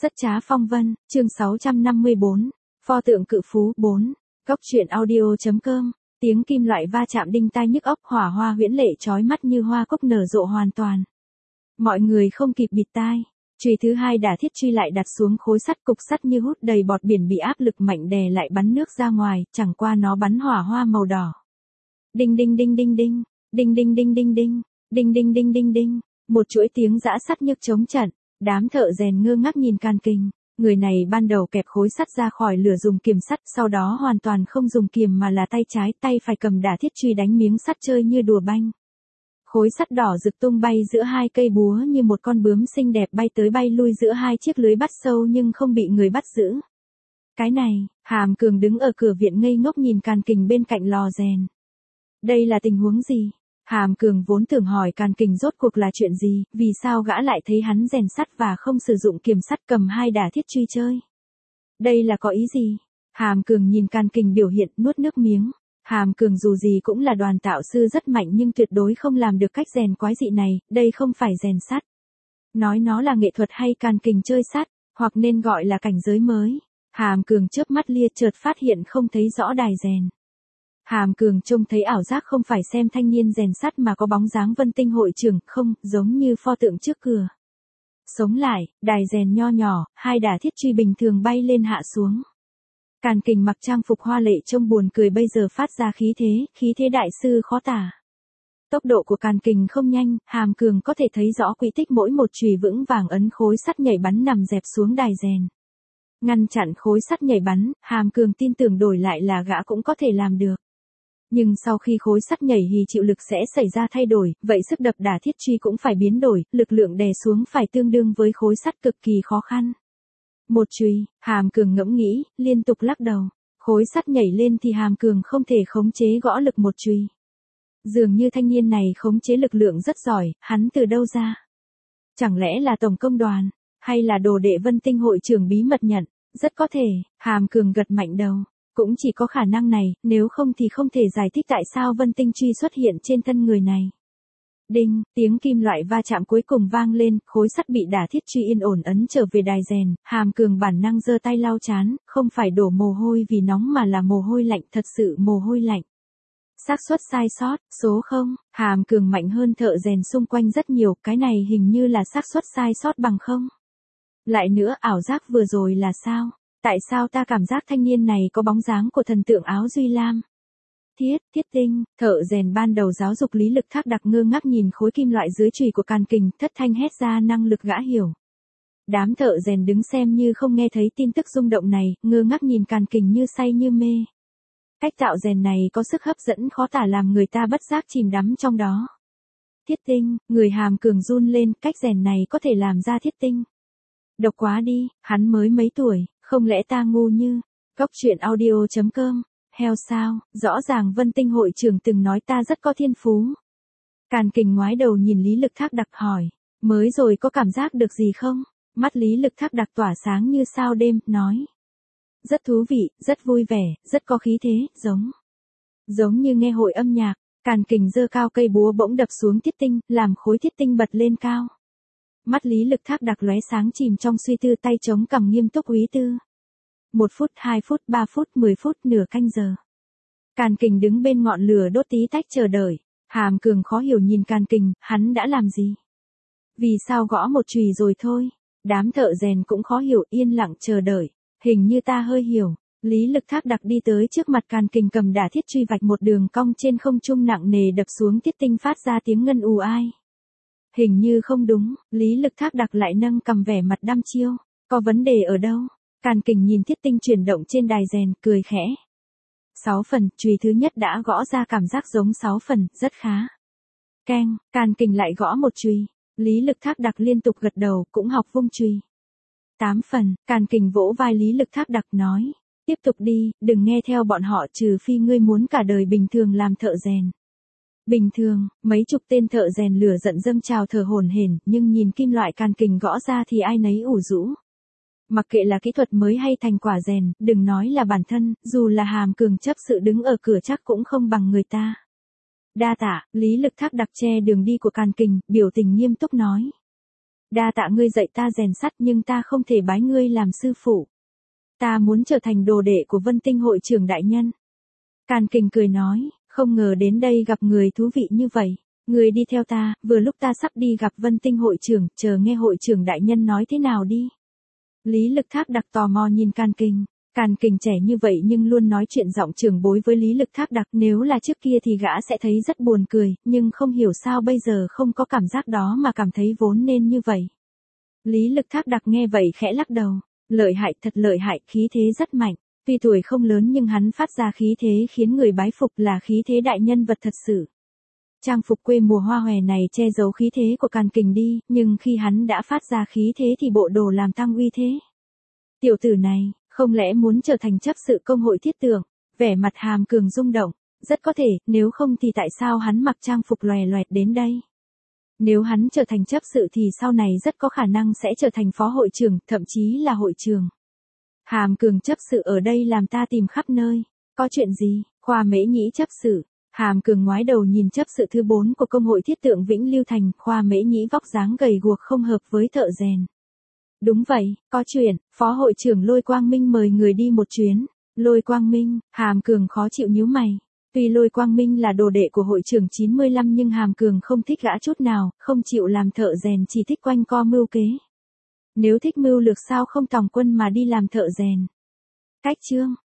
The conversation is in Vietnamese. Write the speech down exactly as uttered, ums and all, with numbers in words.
Rất trá phong vân, chương sáu trăm năm mươi bốn, pho tượng cự phú bốn, góc truyện audio.com, tiếng kim loại va chạm đinh tai nhức óc, hỏa hoa huyễn lệ chói mắt như hoa cúc nở rộ hoàn toàn. Mọi người không kịp bịt tai, chùy thứ hai đả thiết truy lại đặt xuống khối sắt, cục sắt như hút đầy bọt biển bị áp lực mạnh đè lại bắn nước ra ngoài, chẳng qua nó bắn hỏa hoa màu đỏ. Đinh đinh đinh đinh đinh, đinh đinh đinh đinh đinh, đinh đinh đinh đinh đinh, một chuỗi tiếng giã sắt nhức chống trận. Đám thợ rèn ngơ ngác nhìn Càn Kình, người này ban đầu kẹp khối sắt ra khỏi lửa dùng kiềm sắt, sau đó hoàn toàn không dùng kiềm mà là tay trái, tay phải cầm đả thiết truy đánh miếng sắt chơi như đùa banh. Khối sắt đỏ rực tung bay giữa hai cây búa như một con bướm xinh đẹp bay tới bay lui giữa hai chiếc lưới bắt sâu nhưng không bị người bắt giữ. Cái này, Hàm Cường đứng ở cửa viện ngây ngốc nhìn Càn Kình bên cạnh lò rèn. Đây là tình huống gì? Hàm Cường vốn tưởng hỏi Càn Kình rốt cuộc là chuyện gì, vì sao gã lại thấy hắn rèn sắt và không sử dụng kiềm sắt cầm hai đả thiết truy chơi. Đây là có ý gì? Hàm Cường nhìn Càn Kình biểu hiện nuốt nước miếng. Hàm Cường dù gì cũng là đoàn tạo sư rất mạnh nhưng tuyệt đối không làm được cách rèn quái dị này, đây không phải rèn sắt. Nói nó là nghệ thuật hay Càn Kình chơi sắt, hoặc nên gọi là cảnh giới mới. Hàm Cường chớp mắt lia chợt phát hiện không thấy rõ đài rèn. Hàm Cường trông thấy ảo giác không phải xem thanh niên rèn sắt mà có bóng dáng Vân Tinh hội trưởng, không, giống như pho tượng trước cửa. Sống lại, đài rèn nho nhỏ, hai đả thiết truy bình thường bay lên hạ xuống. Càn Kình mặc trang phục hoa lệ trông buồn cười bây giờ phát ra khí thế, khí thế đại sư khó tả. Tốc độ của Càn Kình không nhanh, Hàm Cường có thể thấy rõ quỹ tích mỗi một chùy vững vàng ấn khối sắt nhảy bắn nằm dẹp xuống đài rèn. Ngăn chặn khối sắt nhảy bắn, Hàm Cường tin tưởng đổi lại là gã cũng có thể làm được. Nhưng sau khi khối sắt nhảy hì chịu lực sẽ xảy ra thay đổi, vậy sức đập đả thiết truy cũng phải biến đổi, lực lượng đè xuống phải tương đương với khối sắt cực kỳ khó khăn. Một chùy, Hàm Cường ngẫm nghĩ, liên tục lắc đầu. Khối sắt nhảy lên thì Hàm Cường không thể khống chế gõ lực một chùy. Dường như thanh niên này khống chế lực lượng rất giỏi, hắn từ đâu ra? Chẳng lẽ là tổng công đoàn, hay là đồ đệ Vân Tinh hội trưởng bí mật nhận? Rất có thể, Hàm Cường gật mạnh đầu. Cũng chỉ có khả năng này, nếu không thì không thể giải thích tại sao Vân Tinh truy xuất hiện trên thân người này. Đinh, tiếng kim loại va chạm cuối cùng vang lên, khối sắt bị đả thiết truy yên ổn ấn trở về đài rèn, Hàm Cường bản năng giơ tay lau chán, không phải đổ mồ hôi vì nóng mà là mồ hôi lạnh, thật sự mồ hôi lạnh. Xác suất sai sót, số không, Hàm Cường mạnh hơn thợ rèn xung quanh rất nhiều, cái này hình như là xác suất sai sót bằng không. Lại nữa, ảo giác vừa rồi là sao? Tại sao ta cảm giác thanh niên này có bóng dáng của thần tượng áo Duy Lam? Thiết, thiết tinh, thợ rèn ban đầu giáo dục lý lực thác đặc ngơ ngác nhìn khối kim loại dưới chùy của Càn Kình, thất thanh hét ra năng lực gã hiểu. Đám thợ rèn đứng xem như không nghe thấy tin tức rung động này, ngơ ngác nhìn Càn Kình như say như mê. Cách tạo rèn này có sức hấp dẫn khó tả làm người ta bất giác chìm đắm trong đó. Thiết tinh, người Hàm Cường run lên, cách rèn này có thể làm ra thiết tinh. Độc quá đi, hắn mới mấy tuổi. Không lẽ ta ngu như, góc truyện audio.com, heo sao, rõ ràng Vân Tinh hội trưởng từng nói ta rất có thiên phú. Càn Kình ngoái đầu nhìn Lý Lực Thác Đặc hỏi, mới rồi có cảm giác được gì không? Mắt Lý Lực Thác Đặc tỏa sáng như sao đêm, nói. Rất thú vị, rất vui vẻ, rất có khí thế, giống. Giống như nghe hội âm nhạc, Càn Kình giơ cao cây búa bỗng đập xuống thiết tinh, làm khối thiết tinh bật lên cao. Mắt Lý Lực Thác Đặc lóe sáng chìm trong suy tư, tay chống cằm nghiêm túc úy tư. Một phút, hai phút, ba phút, mười phút, nửa canh giờ. Càn Kình đứng bên ngọn lửa đốt tí tách chờ đợi. Hàm Cường khó hiểu nhìn Càn Kình, hắn đã làm gì? Vì sao gõ một chùy rồi thôi? Đám thợ rèn cũng khó hiểu, yên lặng chờ đợi. Hình như ta hơi hiểu. Lý Lực Thác Đặc đi tới trước mặt Càn Kình cầm đả thiết truy vạch một đường cong trên không trung nặng nề đập xuống thiết tinh phát ra tiếng ngân ù ai. Hình như không đúng, Lý Lực Thác Đặc lại nâng cầm vẻ mặt đăm chiêu. Có vấn đề ở đâu? Càn Kình nhìn thiết tinh chuyển động trên đài rèn, cười khẽ. Sáu phần, chùy thứ nhất đã gõ ra cảm giác giống sáu phần, rất khá. Keng, Càn Kình lại gõ một chùy. Lý Lực Thác Đặc liên tục gật đầu, cũng học vung chùy. Tám phần, Càn Kình vỗ vai Lý Lực Thác Đặc nói. Tiếp tục đi, đừng nghe theo bọn họ trừ phi ngươi muốn cả đời bình thường làm thợ rèn. Bình thường, mấy chục tên thợ rèn lửa giận dâng trào thở hổn hển, nhưng nhìn kim loại Càn Kình gõ ra thì ai nấy ủ rũ. Mặc kệ là kỹ thuật mới hay thành quả rèn, đừng nói là bản thân, dù là Hàm Cường chấp sự đứng ở cửa chắc cũng không bằng người ta. Đa tạ, Lý Lực Thác Đặc che đường đi của Càn Kình, biểu tình nghiêm túc nói. Đa tạ ngươi dạy ta rèn sắt nhưng ta không thể bái ngươi làm sư phụ. Ta muốn trở thành đồ đệ của Vân Tinh hội trưởng đại nhân. Càn Kình cười nói, không ngờ đến đây gặp người thú vị như vậy. Người đi theo ta, vừa lúc ta sắp đi gặp Vân Tinh hội trưởng, chờ nghe hội trưởng đại nhân nói thế nào đi. Lý Lực Thác đặc tò mò nhìn Càn Kình. Càn Kình trẻ như vậy nhưng luôn nói chuyện giọng trưởng bối với Lý Lực Thác đặc, nếu là trước kia thì gã sẽ thấy rất buồn cười, nhưng không hiểu sao bây giờ không có cảm giác đó mà cảm thấy vốn nên như vậy. Lý Lực Thác đặc nghe vậy khẽ lắc đầu, lợi hại thật lợi hại, khí thế rất mạnh, tuy tuổi không lớn nhưng hắn phát ra khí thế khiến người bái phục, là khí thế đại nhân vật thật sự. Trang phục quê mùa hoa hòe này che giấu khí thế của Càn Kình đi, nhưng khi hắn đã phát ra khí thế thì bộ đồ làm tăng uy thế. Tiểu tử này, không lẽ muốn trở thành chấp sự công hội thiết tượng? Vẻ mặt Hàm Cường rung động, rất có thể, nếu không thì tại sao hắn mặc trang phục lòe loẹt đến đây? Nếu hắn trở thành chấp sự thì sau này rất có khả năng sẽ trở thành phó hội trưởng, thậm chí là hội trưởng. Hàm Cường chấp sự ở đây làm ta tìm khắp nơi, có chuyện gì? Khoa Mễ Nhĩ chấp sự. Hàm Cường ngoái đầu nhìn chấp sự thứ bốn của công hội thiết tượng Vĩnh Lưu Thành, Khoa Mễ Nhĩ vóc dáng gầy guộc không hợp với thợ rèn. Đúng vậy, có chuyện, phó hội trưởng Lôi Quang Minh mời người đi một chuyến. Lôi Quang Minh, Hàm Cường khó chịu nhíu mày. Tuy Lôi Quang Minh là đồ đệ của hội trưởng chín mươi lăm nhưng Hàm Cường không thích gã chút nào, không chịu làm thợ rèn, chỉ thích quanh co mưu kế. Nếu thích mưu lược sao không tòng quân mà đi làm thợ rèn? Cách chương